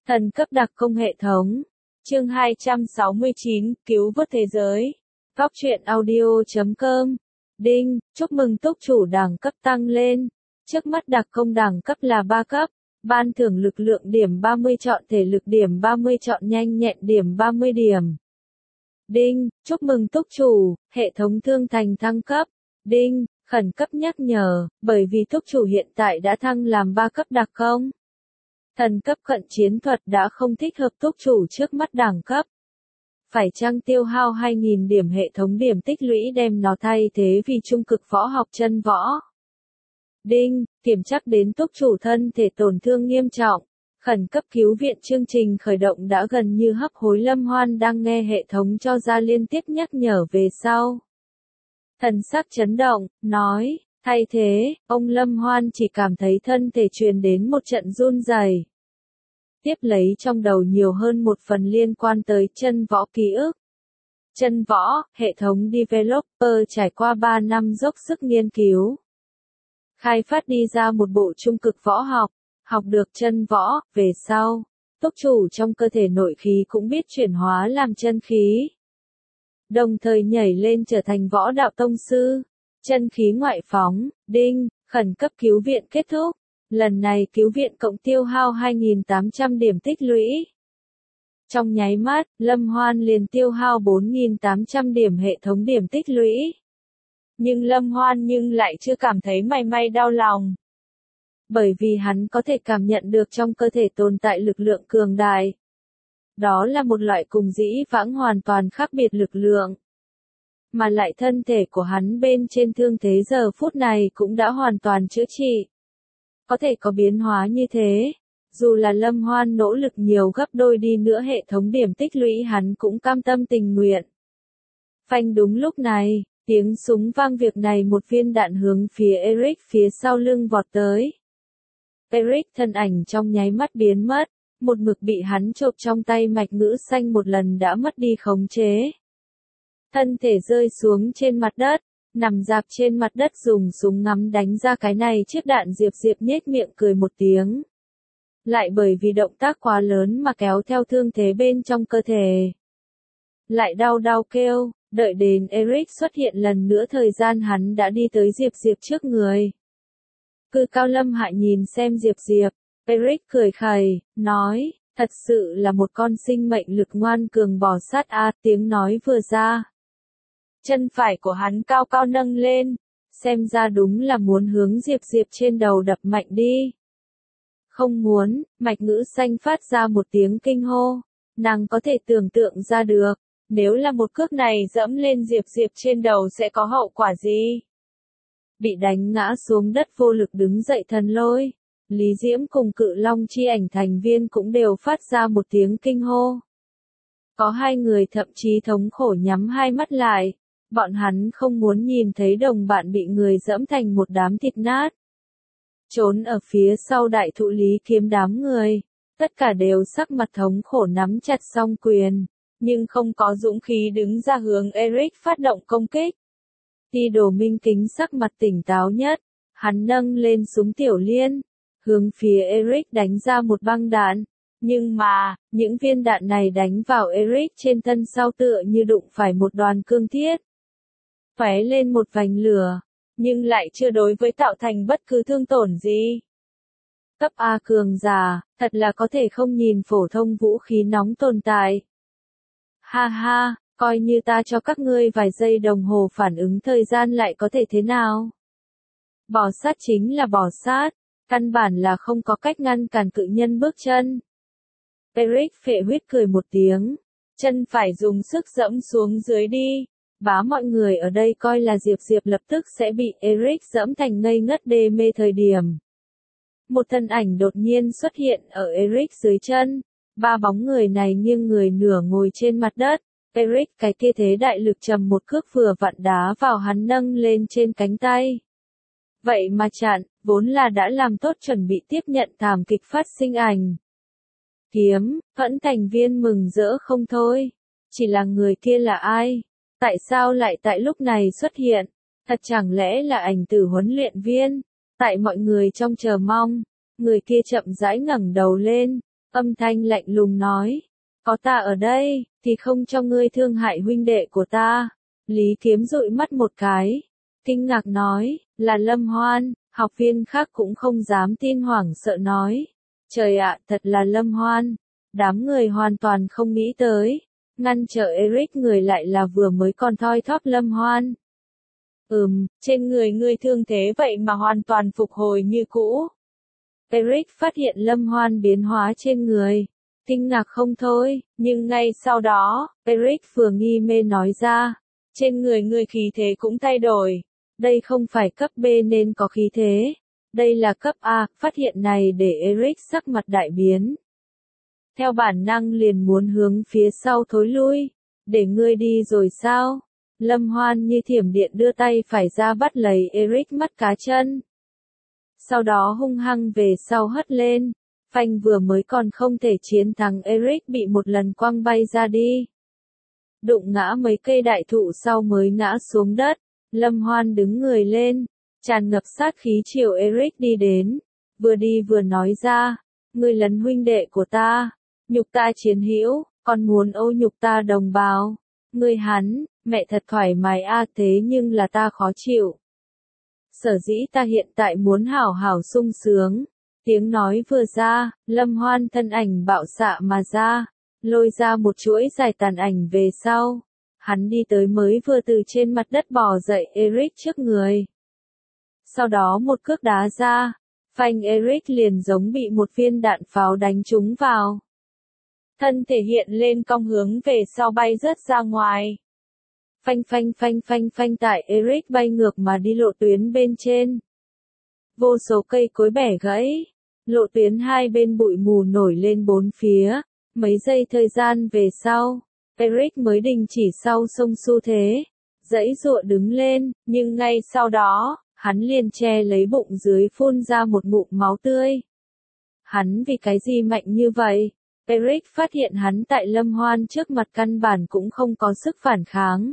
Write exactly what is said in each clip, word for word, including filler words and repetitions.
Thần cấp đặc công hệ thống. Chương hai trăm sáu mươi chín, cứu vớt thế giới. Góc truyện audio chấm com. Đinh, chúc mừng túc chủ đẳng cấp tăng lên. Trước mắt đặc công đẳng cấp là ba cấp. Ban thưởng lực lượng điểm ba mươi, chọn thể lực điểm ba mươi, chọn nhanh nhẹn điểm ba mươi điểm. Đinh, chúc mừng túc chủ, hệ thống thương thành thăng cấp. Đinh, khẩn cấp nhắc nhở, bởi vì túc chủ hiện tại đã thăng làm ba cấp đặc công. Thần cấp cận chiến thuật đã không thích hợp túc chủ trước mắt đẳng cấp. Phải chăng tiêu hao hai nghìn điểm hệ thống điểm tích lũy đem nó thay thế vì trung cực võ học chân võ. Đinh, kiểm chắc đến túc chủ thân thể tổn thương nghiêm trọng. Khẩn cấp cứu viện chương trình khởi động đã gần như hấp hối. Lâm Hoan đang nghe hệ thống cho ra liên tiếp nhắc nhở về sau. Thần sắc chấn động, nói, thay thế, ông Lâm Hoan chỉ cảm thấy thân thể truyền đến một trận run rẩy. Tiếp lấy trong đầu nhiều hơn một phần liên quan tới chân võ ký ức. Chân võ, hệ thống developer trải qua ba năm dốc sức nghiên cứu. Khai phát đi ra một bộ trung cực võ học, học được chân võ, về sau, túc chủ trong cơ thể nội khí cũng biết chuyển hóa làm chân khí. Đồng thời nhảy lên trở thành võ đạo tông sư, chân khí ngoại phóng. Đinh, khẩn cấp cứu viện kết thúc. Lần này cứu viện cộng tiêu hao hai nghìn tám trăm điểm tích lũy. Trong nháy mắt, Lâm Hoan liền tiêu hao bốn nghìn tám trăm điểm hệ thống điểm tích lũy. Nhưng Lâm Hoan nhưng lại chưa cảm thấy may may đau lòng. Bởi vì hắn có thể cảm nhận được trong cơ thể tồn tại lực lượng cường đại. Đó là một loại cùng dĩ vãng hoàn toàn khác biệt lực lượng. Mà lại thân thể của hắn bên trên thương thế giờ phút này cũng đã hoàn toàn chữa trị. Có thể có biến hóa như thế, dù là Lâm Hoan nỗ lực nhiều gấp đôi đi nữa hệ thống điểm tích lũy hắn cũng cam tâm tình nguyện. Phanh, đúng lúc này, tiếng súng vang, việc này một viên đạn hướng phía Eric phía sau lưng vọt tới. Eric thân ảnh trong nháy mắt biến mất, một mực bị hắn chộp trong tay mạch ngữ xanh một lần đã mất đi khống chế. Thân thể rơi xuống trên mặt đất, nằm dạp trên mặt đất dùng súng ngắm đánh ra cái này chiếc đạn. Diệp Diệp nhếch miệng cười một tiếng. Lại bởi vì động tác quá lớn mà kéo theo thương thế bên trong cơ thể. Lại đau đau kêu, đợi đến Eric xuất hiện lần nữa thời gian hắn đã đi tới Diệp Diệp trước người. Cư cao lâm hại nhìn xem Diệp Diệp, Eric cười khẩy, nói, thật sự là một con sinh mệnh lực ngoan cường bò sát a. Tiếng nói vừa ra. Chân phải của hắn cao cao nâng lên, xem ra đúng là muốn hướng Diệp Diệp trên đầu đập mạnh đi. Không muốn, mạch ngữ xanh phát ra một tiếng kinh hô, nàng có thể tưởng tượng ra được, nếu là một cước này dẫm lên Diệp Diệp trên đầu sẽ có hậu quả gì. Bị đánh ngã xuống đất vô lực đứng dậy Thần Lôi, Lý Diễm cùng Cự Long chi ảnh thành viên cũng đều phát ra một tiếng kinh hô. Có hai người thậm chí thống khổ nhắm hai mắt lại. Bọn hắn không muốn nhìn thấy đồng bạn bị người dẫm thành một đám thịt nát. Trốn ở phía sau đại thụ Lý Kiếm đám người, tất cả đều sắc mặt thống khổ nắm chặt song quyền, nhưng không có dũng khí đứng ra hướng Eric phát động công kích. Ti Đồ Minh Kính sắc mặt tỉnh táo nhất, hắn nâng lên súng tiểu liên, hướng phía Eric đánh ra một băng đạn. Nhưng mà, những viên đạn này đánh vào Eric trên thân sau tựa như đụng phải một đoàn cương thiết. Phóe lên một vành lửa, nhưng lại chưa đối với tạo thành bất cứ thương tổn gì. Cấp A cường giả, thật là có thể không nhìn phổ thông vũ khí nóng tồn tại. Ha ha, coi như ta cho các ngươi vài giây đồng hồ phản ứng thời gian lại có thể thế nào? Bò sát chính là bò sát, căn bản là không có cách ngăn cản cự nhân bước chân. Eric phệ huyết cười một tiếng, chân phải dùng sức dẫm xuống dưới đi. Bá mọi người ở đây coi là Diệp Diệp lập tức sẽ bị Eric dẫm thành ngây ngất đê mê thời điểm. Một thân ảnh đột nhiên xuất hiện ở Eric dưới chân, ba bóng người này nghiêng người nửa ngồi trên mặt đất, Eric cái kia thế đại lực trầm một cước vừa vặn đá vào hắn nâng lên trên cánh tay. Vậy mà chặn, vốn là đã làm tốt chuẩn bị tiếp nhận thảm kịch phát sinh ảnh. Kiếm, Phẫn thành viên mừng rỡ không thôi, chỉ là người kia là ai? Tại sao lại tại lúc này xuất hiện? Thật chẳng lẽ là ảnh tử huấn luyện viên? Tại mọi người trong chờ mong, người kia chậm rãi ngẩng đầu lên, Âm thanh lạnh lùng nói, có ta ở đây, thì không cho ngươi thương hại huynh đệ của ta. Lý Kiếm dụi mắt một cái, kinh ngạc nói, là Lâm Hoan. Học viên khác cũng không dám tin, hoảng sợ nói, trời ạ, thật là Lâm Hoan. Đám người hoàn toàn không nghĩ tới, ngăn trở Eric người lại là vừa mới còn thoi thóp Lâm Hoan. Ừm, trên người ngươi thương thế vậy mà hoàn toàn phục hồi như cũ. Eric phát hiện Lâm Hoan biến hóa trên người, kinh ngạc không thôi, nhưng ngay sau đó, Eric vừa nghi mê nói ra, trên người ngươi khí thế cũng thay đổi. Đây không phải cấp B nên có khí thế, đây là cấp A. Phát hiện này để Eric sắc mặt đại biến. Theo bản năng liền muốn hướng phía sau thối lui, để ngươi đi rồi sao? Lâm Hoan như thiểm điện đưa tay phải ra bắt lấy Eric mắt cá chân. Sau đó hung hăng về sau hất lên, phanh vừa mới còn không thể chiến thắng Eric bị một lần quăng bay ra đi. Đụng ngã mấy cây đại thụ sau mới ngã xuống đất. Lâm Hoan đứng người lên, tràn ngập sát khí chiều Eric đi đến, vừa đi vừa nói ra, ngươi lấn huynh đệ của ta, nhục ta chiến hữu, còn muốn ô nhục ta đồng bào, ngươi hắn, mẹ thật thoải mái a à, thế nhưng là ta khó chịu. Sở dĩ ta hiện tại muốn hảo hảo sung sướng, tiếng nói vừa ra, Lâm Hoan thân ảnh bạo xạ mà ra, lôi ra một chuỗi dài tàn ảnh về sau. Hắn đi tới mới vừa từ trên mặt đất bò dậy Eric trước người. Sau đó một cước đá ra, phanh Eric liền giống bị một viên đạn pháo đánh trúng vào. Thân thể hiện lên cong hướng về sau bay rớt ra ngoài. Phanh phanh phanh phanh phanh tại Eric bay ngược mà đi lộ tuyến bên trên. Vô số cây cối bẻ gãy, lộ tuyến hai bên bụi mù nổi lên bốn phía, mấy giây thời gian về sau. Eric mới đình chỉ sau sông xu thế, dãy dụa đứng lên, nhưng ngay sau đó, hắn liền che lấy bụng dưới phun ra một ngụm máu tươi. Hắn vì cái gì mạnh như vậy? Eric phát hiện hắn tại Lâm Hoan trước mặt căn bản cũng không có sức phản kháng.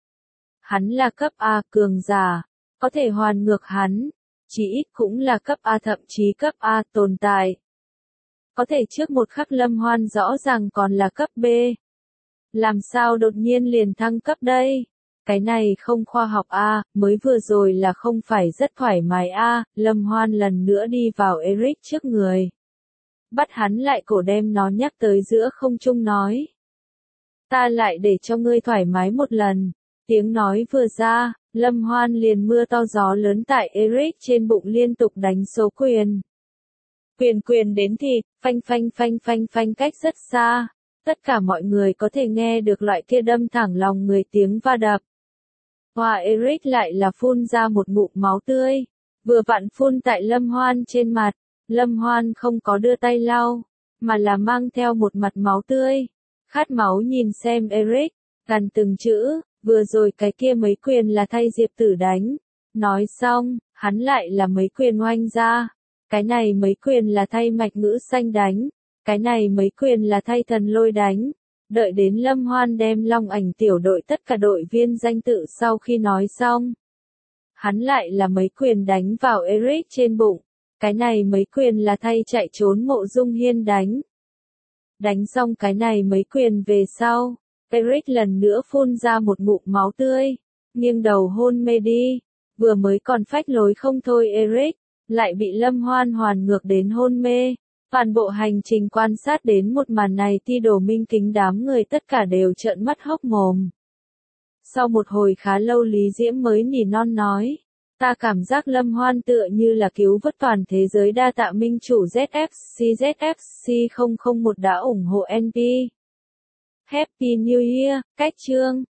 Hắn là cấp A cường giả, có thể hoàn ngược hắn, chỉ ít cũng là cấp A thậm chí cấp A tồn tại. Có thể trước một khắc Lâm Hoan rõ ràng còn là cấp B. Làm sao đột nhiên liền thăng cấp đây? Cái này không khoa học a, mới vừa rồi là không phải rất thoải mái a. Lâm Hoan lần nữa đi vào Eric trước người. Bắt hắn lại cổ đem nó nhắc tới giữa không trung nói. Ta lại để cho ngươi thoải mái một lần. Tiếng nói vừa ra, Lâm Hoan liền mưa to gió lớn tại Eric trên bụng liên tục đánh số quyền. Quyền quyền đến thịt, phanh phanh phanh phanh phanh cách rất xa. Tất cả mọi người có thể nghe được loại kia đâm thẳng lòng người tiếng va đập. Hoa Eric lại là phun ra một ngụm máu tươi, vừa vặn phun tại Lâm Hoan trên mặt. Lâm Hoan không có đưa tay lau, mà là mang theo một mặt máu tươi. Khát máu nhìn xem Eric, gần từng chữ, vừa rồi cái kia mấy quyền là thay Diệp Tử đánh. Nói xong, hắn lại là mấy quyền oanh ra. Cái này mấy quyền là thay Mạch Ngữ Xanh đánh. Cái này mấy quyền là thay Thần Lôi đánh. Đợi đến Lâm Hoan đem Long Ảnh tiểu đội tất cả đội viên danh tự sau khi nói xong. Hắn lại là mấy quyền đánh vào Eric trên bụng. Cái này mấy quyền là thay chạy trốn Mộ Dung Hiên đánh. Đánh xong cái này mấy quyền về sau. Eric lần nữa phun ra một ngụm máu tươi. Nghiêng đầu hôn mê đi. Vừa mới còn phách lối không thôi Eric. Lại bị Lâm Hoan hoàn ngược đến hôn mê. Toàn bộ hành trình quan sát đến một màn này Ti Đồ Minh Kính đám người tất cả đều trợn mắt hốc mồm. Sau một hồi khá lâu Lý Diễm mới nỉ non nói. Ta cảm giác Lâm Hoan tựa như là cứu vớt toàn thế giới đa tạ minh chủ Z F C Z F C không không một đã ủng hộ en pê. Happy New Year, cách chương.